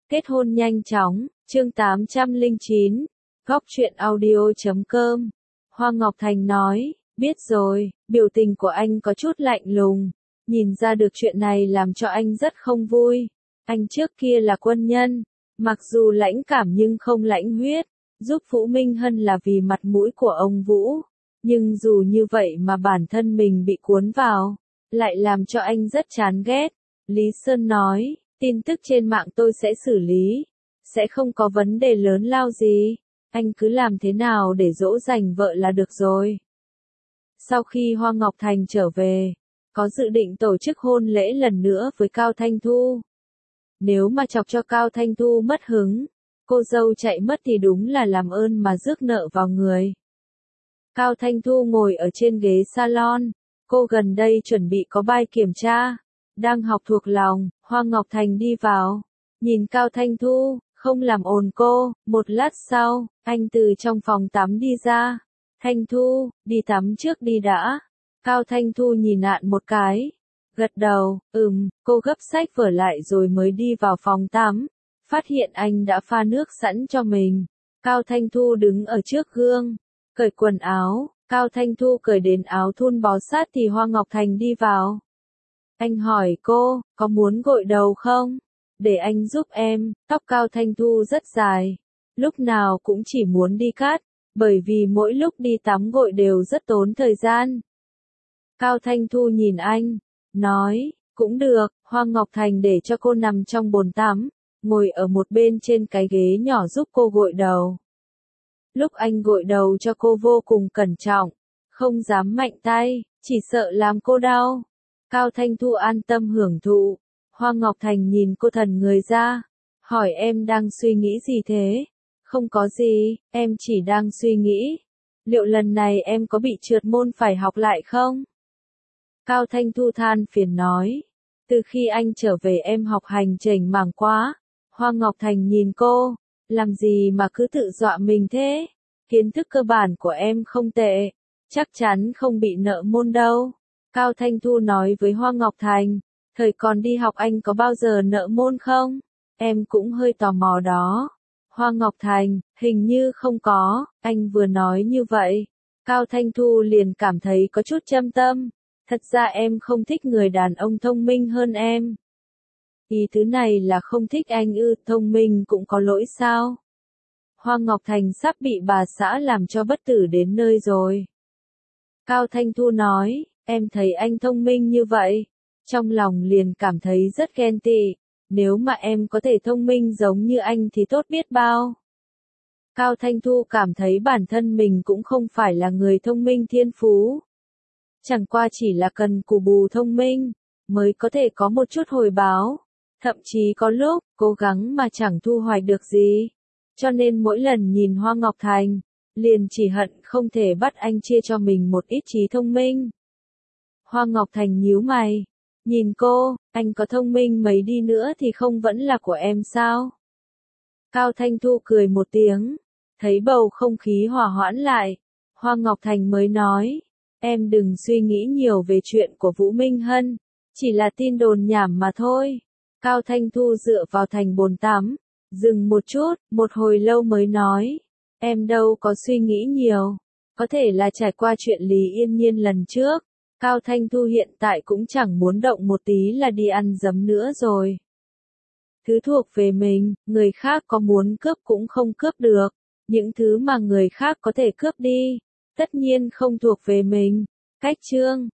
Kết hôn nhanh chóng, chương 809, góc truyện audio.com. Hoa Ngọc Thành nói, biết rồi, biểu tình của anh có chút lạnh lùng, nhìn ra được chuyện này làm cho anh rất không vui. Anh trước kia là quân nhân, mặc dù lãnh cảm nhưng không lãnh huyết, giúp Vũ Minh Hân là vì mặt mũi của ông Vũ, nhưng dù như vậy mà bản thân mình bị cuốn vào, lại làm cho anh rất chán ghét. Lý Sơn nói, tin tức trên mạng tôi sẽ xử lý, sẽ không có vấn đề lớn lao gì, anh cứ làm thế nào để dỗ dành vợ là được rồi. Sau khi Hoa Ngọc Thành trở về, có dự định tổ chức hôn lễ lần nữa với Cao Thanh Thu. Nếu mà chọc cho Cao Thanh Thu mất hứng, cô dâu chạy mất thì đúng là làm ơn mà rước nợ vào người. Cao Thanh Thu ngồi ở trên ghế salon, cô gần đây chuẩn bị có bài kiểm tra, đang học thuộc lòng. Hoa Ngọc Thành đi vào, nhìn Cao Thanh Thu, không làm ồn cô. Một lát sau, anh từ trong phòng tắm đi ra. Thanh Thu, đi tắm trước đi đã. Cao Thanh Thu nhìn nạn một cái, gật đầu, cô gấp sách vở lại rồi mới đi vào phòng tắm, phát hiện anh đã pha nước sẵn cho mình. Cao Thanh Thu đứng ở trước gương, cởi quần áo. Cao Thanh Thu cởi đến áo thun bó sát thì Hoa Ngọc Thành đi vào. Anh hỏi cô, có muốn gội đầu không? Để anh giúp em. Tóc Cao Thanh Thu rất dài, lúc nào cũng chỉ muốn đi cắt, bởi vì mỗi lúc đi tắm gội đều rất tốn thời gian. Cao Thanh Thu nhìn anh, nói, cũng được. Hoa Ngọc Thành để cho cô nằm trong bồn tắm, ngồi ở một bên trên cái ghế nhỏ giúp cô gội đầu. Lúc anh gội đầu cho cô vô cùng cẩn trọng, không dám mạnh tay, chỉ sợ làm cô đau. Cao Thanh Thu an tâm hưởng thụ. Hoa Ngọc Thành nhìn cô thần người ra, hỏi em đang suy nghĩ gì thế? Không có gì, em chỉ đang suy nghĩ, liệu lần này em có bị trượt môn phải học lại không? Cao Thanh Thu than phiền nói, từ khi anh trở về em học hành chểnh mảng quá. Hoa Ngọc Thành nhìn cô, làm gì mà cứ tự dọa mình thế? Kiến thức cơ bản của em không tệ, chắc chắn không bị nợ môn đâu. Cao Thanh Thu nói với Hoa Ngọc Thành, thời còn đi học anh có bao giờ nợ môn không? Em cũng hơi tò mò đó. Hoa Ngọc Thành, hình như không có. Anh vừa nói như vậy, Cao Thanh Thu liền cảm thấy có chút châm tâm. Thật ra em không thích người đàn ông thông minh hơn em. Ý thứ này là không thích anh ư? Thông minh cũng có lỗi sao? Hoa Ngọc Thành sắp bị bà xã làm cho bất tử đến nơi rồi. Cao Thanh Thu nói, em thấy anh thông minh như vậy, trong lòng liền cảm thấy rất ghen tị. Nếu mà em có thể thông minh giống như anh thì tốt biết bao. Cao Thanh Thu cảm thấy bản thân mình cũng không phải là người thông minh thiên phú. Chẳng qua chỉ là cần cù bù thông minh, mới có thể có một chút hồi báo. Thậm chí có lúc, cố gắng mà chẳng thu hoạch được gì. Cho nên mỗi lần nhìn Hoa Ngọc Thành, liền chỉ hận không thể bắt anh chia cho mình một ít trí thông minh. Hoa Ngọc Thành nhíu mày, nhìn cô, anh có thông minh mấy đi nữa thì không vẫn là của em sao? Cao Thanh Thu cười một tiếng, thấy bầu không khí hòa hoãn lại, Hoa Ngọc Thành mới nói, em đừng suy nghĩ nhiều về chuyện của Vũ Minh Hân, chỉ là tin đồn nhảm mà thôi. Cao Thanh Thu dựa vào thành bồn tắm, dừng một chút, một hồi lâu mới nói, em đâu có suy nghĩ nhiều, có thể là trải qua chuyện Lý Yên Nhiên lần trước. Cao Thanh Thu hiện tại cũng chẳng muốn động một tí là đi ăn dấm nữa rồi. Thứ thuộc về mình, người khác có muốn cướp cũng không cướp được. Những thứ mà người khác có thể cướp đi, tất nhiên không thuộc về mình. Cách chương